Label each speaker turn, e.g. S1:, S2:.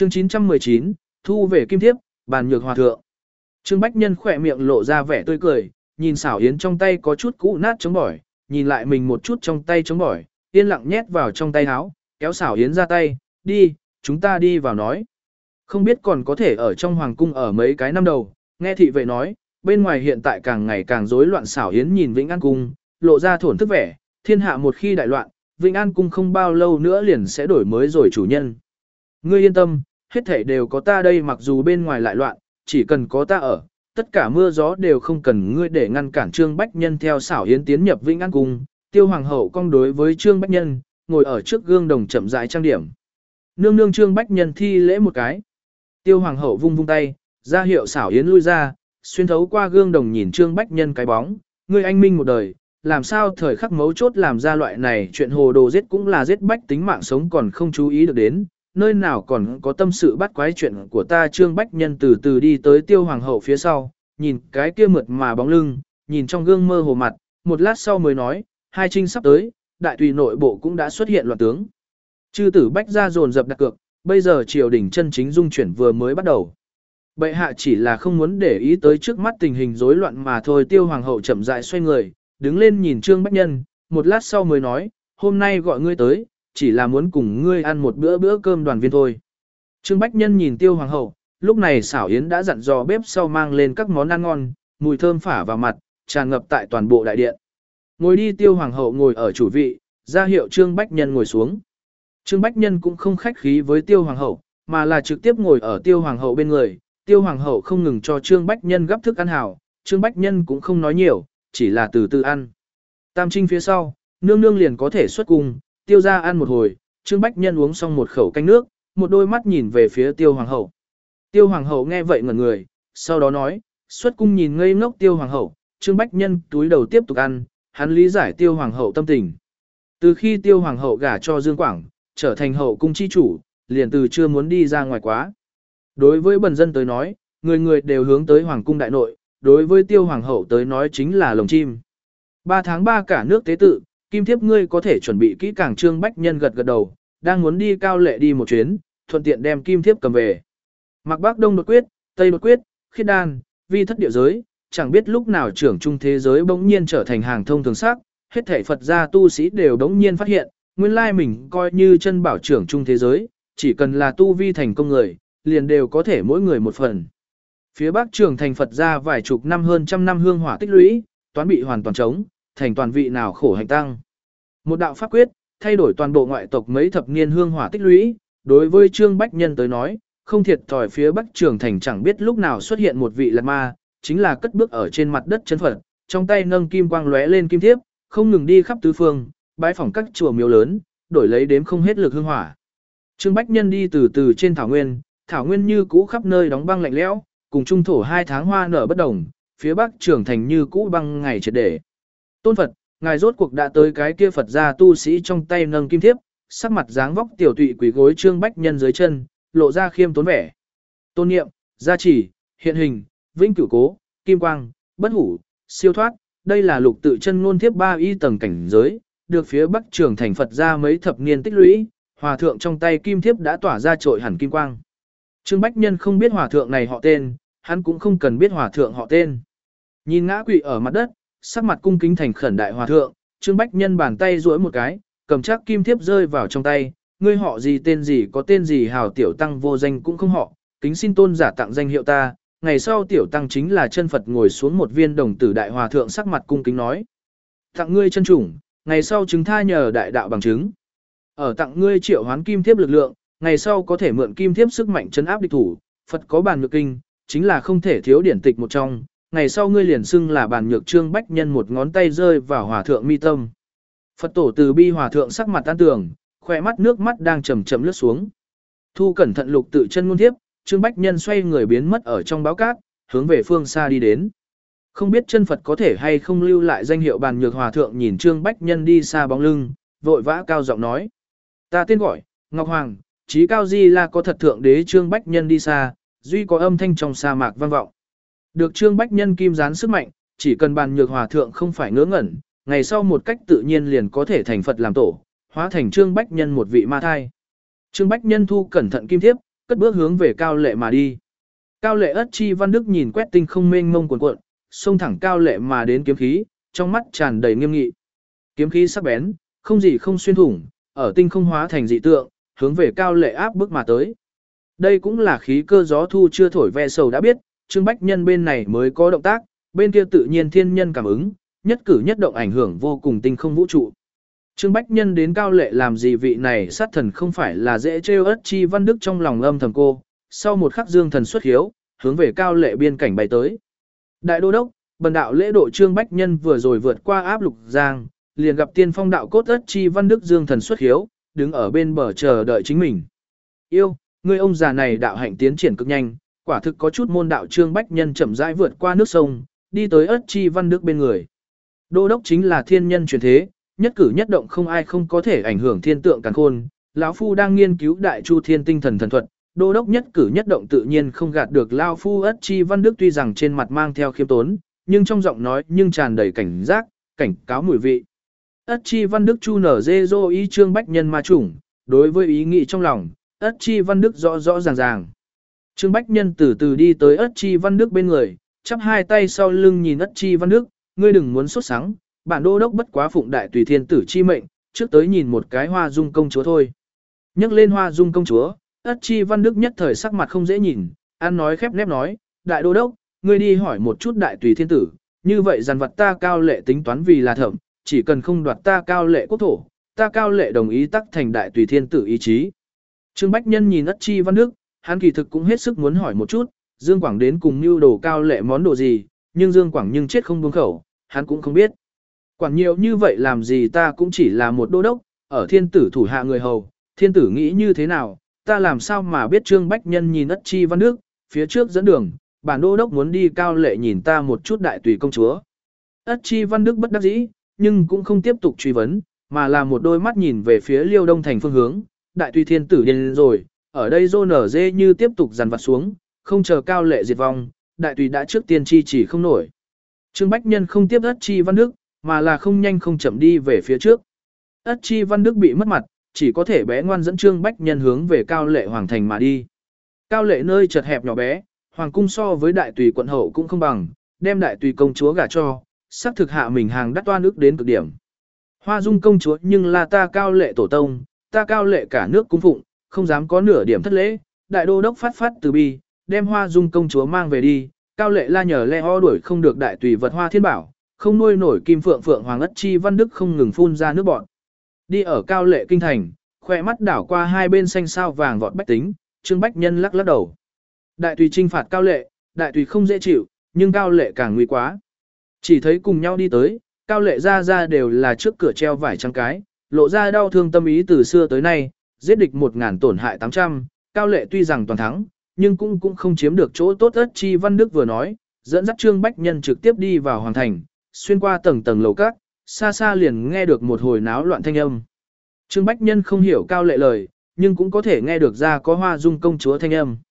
S1: Chương 919, thu về kim thiếp, bàn nhược hòa thượng. Trương Bách Nhân khỏe miệng lộ ra vẻ tươi cười, nhìn xảo yến trong tay có chút cũ nát chống bỏi, nhìn lại mình một chút trong tay chống bỏi, yên lặng nhét vào trong tay áo, kéo xảo yến ra tay, đi, chúng ta đi vào nói. Không biết còn có thể ở trong hoàng cung ở mấy cái năm đầu, nghe thị vệ nói, bên ngoài hiện tại càng ngày càng rối loạn. Xảo yến nhìn Vĩnh An cung, lộ ra thổn thức vẻ, thiên hạ một khi đại loạn, Vĩnh An cung không bao lâu nữa liền sẽ đổi mới rồi chủ nhân. Ngươi yên tâm, hết thảy đều có ta đây, mặc dù bên ngoài lại loạn, chỉ cần có ta ở, tất cả mưa gió đều không cần ngươi để ngăn cản. Trương Bách Nhân theo xảo yến tiến nhập Vĩnh An cung, Tiêu hoàng hậu cong đối với Trương Bách Nhân, ngồi ở trước gương đồng chậm rãi trang điểm. Nương nương. Trương Bách Nhân thi lễ một cái. Tiêu hoàng hậu vung vung tay, ra hiệu xảo yến lui ra, xuyên thấu qua gương đồng nhìn Trương Bách Nhân cái bóng, ngươi anh minh một đời, làm sao thời khắc mấu chốt làm ra loại này chuyện hồ đồ giết cũng là giết bách tính mạng sống còn không chú ý được đến, nơi nào còn có tâm sự bắt quái chuyện của ta. Trương Bách Nhân từ từ đi tới Tiêu hoàng hậu phía sau, nhìn cái kia mượt mà bóng lưng, nhìn trong gương mơ hồ mặt, một lát sau mới nói, hai trinh sắp tới, đại tùy nội bộ cũng đã xuất hiện loạn tướng. Chư tử bách gia dồn dập đặt cược, bây giờ triều đình chân chính dung chuyển vừa mới bắt đầu. Bệ hạ chỉ là không muốn để ý tới trước mắt tình hình rối loạn mà thôi. Tiêu hoàng hậu chậm rãi xoay người, đứng lên nhìn Trương Bách Nhân, một lát sau mới nói, hôm nay gọi ngươi tới, chỉ là muốn cùng ngươi ăn một bữa cơm đoàn viên thôi. Trương Bách Nhân nhìn Tiêu hoàng hậu, lúc này xảo yến đã dặn dò bếp sau mang lên các món ăn ngon, mùi thơm phả vào mặt, tràn ngập tại toàn bộ đại điện. Ngồi đi. Tiêu hoàng hậu ngồi ở chủ vị, ra hiệu Trương Bách Nhân ngồi xuống. Trương Bách Nhân cũng không khách khí với Tiêu hoàng hậu, mà là trực tiếp ngồi ở Tiêu hoàng hậu bên người. Tiêu hoàng hậu không ngừng cho Trương Bách Nhân gắp thức ăn hảo, Trương Bách Nhân cũng không nói nhiều, chỉ là từ từ ăn. Tam trinh phía sau, nương nương liền có thể xuất cung, Tiêu ra ăn một hồi, Trương Bách Nhân uống xong một khẩu canh nước, một đôi mắt nhìn về phía Tiêu hoàng hậu. Tiêu hoàng hậu nghe vậy ngẩn người, sau đó nói, xuất cung nhìn ngây ngốc Tiêu hoàng hậu. Trương Bách Nhân túi đầu tiếp tục ăn, hắn lý giải Tiêu hoàng hậu tâm tình. Từ khi Tiêu hoàng hậu gả cho Dương Quảng, trở thành hậu cung chi chủ, liền từ chưa muốn đi ra ngoài quá. Đối với bần dân tới nói, người người đều hướng tới hoàng cung đại nội, đối với Tiêu hoàng hậu tới nói chính là lồng chim. 3 tháng 3 cả nước tế tự, kim thiếp ngươi có thể chuẩn bị kỹ càng. Trương Bách Nhân gật gật đầu, đang muốn đi Cao Lệ đi một chuyến, thuận tiện đem kim thiếp cầm về. Mặc Bắc Đông đột quyết, Tây đột quyết, khiết đan, vi thất địa giới, chẳng biết lúc nào trưởng trung thế giới bỗng nhiên trở thành hàng thông thường sắc, hết thảy Phật gia tu sĩ đều đống nhiên phát hiện, nguyên lai mình coi như chân bảo trưởng trung thế giới, chỉ cần là tu vi thành công người, liền đều có thể mỗi người một phần. Phía Bắc trưởng thành Phật gia vài chục năm hơn trăm năm hương hỏa tích lũy, toán bị hoàn toàn trống, thành toàn vị nào khổ hành tăng. Một đạo pháp quyết, thay đổi toàn bộ ngoại tộc mấy thập niên hương hỏa tích lũy, đối với Trương Bách Nhân tới nói, không thiệt thòi phía Bắc trưởng thành chẳng biết lúc nào xuất hiện một vị Lạt Ma, chính là cất bước ở trên mặt đất chân Phật, trong tay nâng kim quang lóe lên kim thiếp, không ngừng đi khắp tứ phương, bái phỏng các chùa miếu lớn, đổi lấy đếm không hết lực hương hỏa. Trương Bách Nhân đi từ từ trên thảo nguyên như cũ khắp nơi đóng băng lạnh lẽo, cùng trung thổ 2 tháng hoa nở bất đồng, phía Bắc trưởng thành như cũ băng ngày triệt để. Tôn Phật, ngài rốt cuộc đã tới. Cái kia Phật gia tu sĩ trong tay nâng kim thiếp, sắc mặt dáng vóc tiểu tụy quỳ gối Trương Bách Nhân dưới chân, lộ ra khiêm tốn vẻ. Tôn niệm, gia chỉ, hiện hình, vĩnh cửu cố, kim quang, bất hủ, siêu thoát, đây là lục tự chân ngôn thiếp 3 y tầng cảnh giới, được phía Bắc trưởng thành Phật gia mấy thập niên tích lũy, hòa thượng trong tay kim thiếp đã tỏa ra trội hẳn kim quang. Trương Bách Nhân không biết hòa thượng này họ tên, hắn cũng không cần biết hòa thượng họ tên. Nhìn ngã quỵ ở mặt đất, sắc mặt cung kính thành khẩn đại hòa thượng, Trương Bách Nhân bàn tay duỗi một cái, cầm chắc kim thiếp rơi vào trong tay, ngươi họ gì tên gì có tên gì hào tiểu tăng vô danh cũng không họ, kính xin tôn giả tặng danh hiệu ta. Ngày sau tiểu tăng chính là chân Phật. Ngồi xuống một viên đồng tử đại hòa thượng sắc mặt cung kính nói. Tặng ngươi chân chủng, ngày sau chứng tha nhờ đại đạo bằng chứng. Ở tặng ngươi triệu hoán kim thiếp lực lượng, ngày sau có thể mượn kim thiếp sức mạnh trấn áp địch thủ. Phật có bàn nhược kinh, chính là không thể thiếu điển tịch một trong. Ngày sau ngươi liền xưng là bàn nhược. Trương Bách Nhân một ngón tay rơi vào hòa thượng mi tâm. Phật tổ từ bi hòa thượng sắc mặt tan tường, khỏe mắt nước mắt đang chậm chậm lướt xuống. Thu cẩn thận lục tự chân ngôn thiếp, Trương Bách Nhân xoay người biến mất ở trong báo cát, hướng về phương xa đi đến. Không biết chân Phật có thể hay không lưu lại danh hiệu bàn nhược. Hòa thượng nhìn Trương Bách Nhân đi xa bóng lưng, vội vã cao giọng nói. Ta tên gọi, Ngọc Hoàng, trí cao di là có thật thượng đế. Trương Bách Nhân đi xa, duy có âm thanh trong sa mạc vang vọng. Được Trương Bách Nhân kim gián sức mạnh, chỉ cần bàn nhược hòa thượng không phải ngớ ngẩn, ngày sau một cách tự nhiên liền có thể thành Phật làm tổ, hóa thành Trương Bách Nhân một vị ma thai. Trương Bách Nhân thu cẩn thận kim thiếp, cất bước hướng về Cao Lệ mà đi. Cao Lệ Ất Chi Văn Đức nhìn quét tinh không mênh mông cuồn cuộn, xông thẳng Cao Lệ mà đến kiếm khí, trong mắt tràn đầy nghiêm nghị. Kiếm khí sắc bén, không gì không xuyên thủng, ở tinh không hóa thành dị tượng, hướng về Cao Lệ áp bức mà tới. Đây cũng là khí cơ gió thu chưa thổi ve sầu đã biết, Trương Bách Nhân bên này mới có động tác, bên kia tự nhiên thiên nhân cảm ứng, nhất cử nhất động ảnh hưởng vô cùng tinh không vũ trụ. Trương Bách Nhân đến Cao Lệ làm gì, vị này sát thần không phải là dễ trêu. Ất Chi Văn Đức trong lòng âm thầm cô, sau một khắc dương thần xuất hiếu, hướng về Cao Lệ biên cảnh bay tới. Đại đô đốc, bần đạo lễ độ Trương Bách Nhân vừa rồi vượt qua áp lục giang, liền gặp tiên phong đạo cốt Ất Chi Văn Đức dương thần xuất hiếu, đứng ở bên bờ chờ đợi chính mình. Yêu, người ông già này đạo hạnh tiến triển cực nhanh, quả thực có chút môn đạo. Trương Bách Nhân chậm rãi vượt qua nước sông, đi tới Ất Chi Văn Đức bên người. Đô đốc chính là thiên nhân truyền thế, nhất cử nhất động không ai không có thể ảnh hưởng thiên tượng càn khôn. Lão phu đang nghiên cứu Đại Chu Thiên Tinh Thần thần thuật, đô đốc nhất cử nhất động tự nhiên không gạt được lão phu. Ất Chi Văn Đức tuy rằng trên mặt mang theo khiêm tốn, nhưng trong giọng nói nhưng tràn đầy cảnh giác, cảnh cáo mùi vị. Ất Chi Văn Đức chu nở dê dô ý Trương Bách Nhân ma chủng, đối với ý nghĩ trong lòng, Ất Chi Văn Đức rõ rõ ràng ràng. Trương Bách Nhân từ từ đi tới Ất Chi Văn Đức bên người, chắp hai tay sau lưng nhìn Ất Chi Văn Đức, ngươi đừng muốn sốt sắng, bản đô đốc bất quá phụng đại tùy thiên tử chi mệnh, trước tới nhìn một cái Hoa Dung công chúa thôi. Nhắc lên Hoa Dung công chúa, Ất Chi Văn Đức nhất thời sắc mặt không dễ nhìn, ăn nói khép nép nói, đại đô đốc, ngươi đi hỏi một chút đại tùy thiên tử, như vậy dằn vặt ta Cao Lệ tính toán vì là thẩm, chỉ cần không đoạt ta Cao Lệ quốc thổ, ta Cao Lệ đồng ý tắc thành đại tùy thiên tử ý chí. Trương Bách Nhân nhìn Ất Chi Văn Đức, hắn kỳ thực cũng hết sức muốn hỏi một chút, Dương Quảng đến cùng mưu đồ Cao Lệ món đồ gì, nhưng Dương Quảng nhưng chết không buông khẩu, hắn cũng không biết. Quản nhiều như vậy làm gì, ta cũng chỉ là một đô đốc, ở thiên tử thủ hạ người hầu, thiên tử nghĩ như thế nào, ta làm sao mà biết. Trương Bách Nhân nhìn Ất Chi Văn Đức, phía trước dẫn đường, bản đô đốc muốn đi Cao Lệ nhìn ta một chút đại tùy công chúa. Ất Chi Văn Đức bất đắc dĩ, nhưng cũng không tiếp tục truy vấn, mà là một đôi mắt nhìn về phía Liêu Đông thành phương hướng, đại tùy thiên tử điên rồi, ở đây rô nở dê như tiếp tục dằn vặt xuống, không chờ Cao Lệ diệt vong, đại tùy đã trước tiên chi chỉ không nổi. Trương Bách Nhân không tiếp Ất Chi Văn Đức, mà là không nhanh không chậm đi về phía trước. Ất Chi Văn Đức bị mất mặt, chỉ có thể bé ngoan dẫn Trương Bách Nhân hướng về Cao Lệ hoàng thành mà đi. Cao Lệ nơi chật hẹp nhỏ bé, hoàng cung so với đại tùy quận hậu cũng không bằng, đem đại tùy công chúa gả cho, xác thực hạ mình hàng đắt toan ức đến cực điểm. Hoa Dung công chúa nhưng là ta Cao Lệ tổ tông, ta Cao Lệ cả nước cung phụng, không dám có nửa điểm thất lễ. Đại đô đốc phát phát từ bi, đem Hoa Dung công chúa mang về đi. Cao Lệ la nhờ le ho đuổi không được đại tùy vật Hoa Thiên Bảo, không nuôi nổi kim phượng phượng hoàng. Ất Chi Văn Đức không ngừng phun ra nước bọt. Đi ở Cao Lệ kinh thành, khoe mắt đảo qua hai bên xanh sao vàng vọt bách tính, Trương Bách Nhân lắc lắc đầu. Đại tùy trinh phạt Cao Lệ, đại tùy không dễ chịu, nhưng Cao Lệ càng nguy quá. Chỉ thấy cùng nhau đi tới, Cao Lệ ra đều là trước cửa treo vải trắng cái, lộ ra đau thương tâm ý từ xưa tới nay, giết địch 1000 tổn hại 800, Cao Lệ tuy rằng toàn thắng, nhưng cũng không chiếm được chỗ tốt. Ất Chi Văn Đức vừa nói, dẫn dắt Trương Bách Nhân trực tiếp đi vào hoàng thành, xuyên qua tầng tầng lầu các, xa xa liền nghe được một hồi náo loạn thanh âm. Trương Bách Nhân không hiểu Cao Lệ lời, nhưng cũng có thể nghe được ra có Hoa Dung công chúa thanh âm.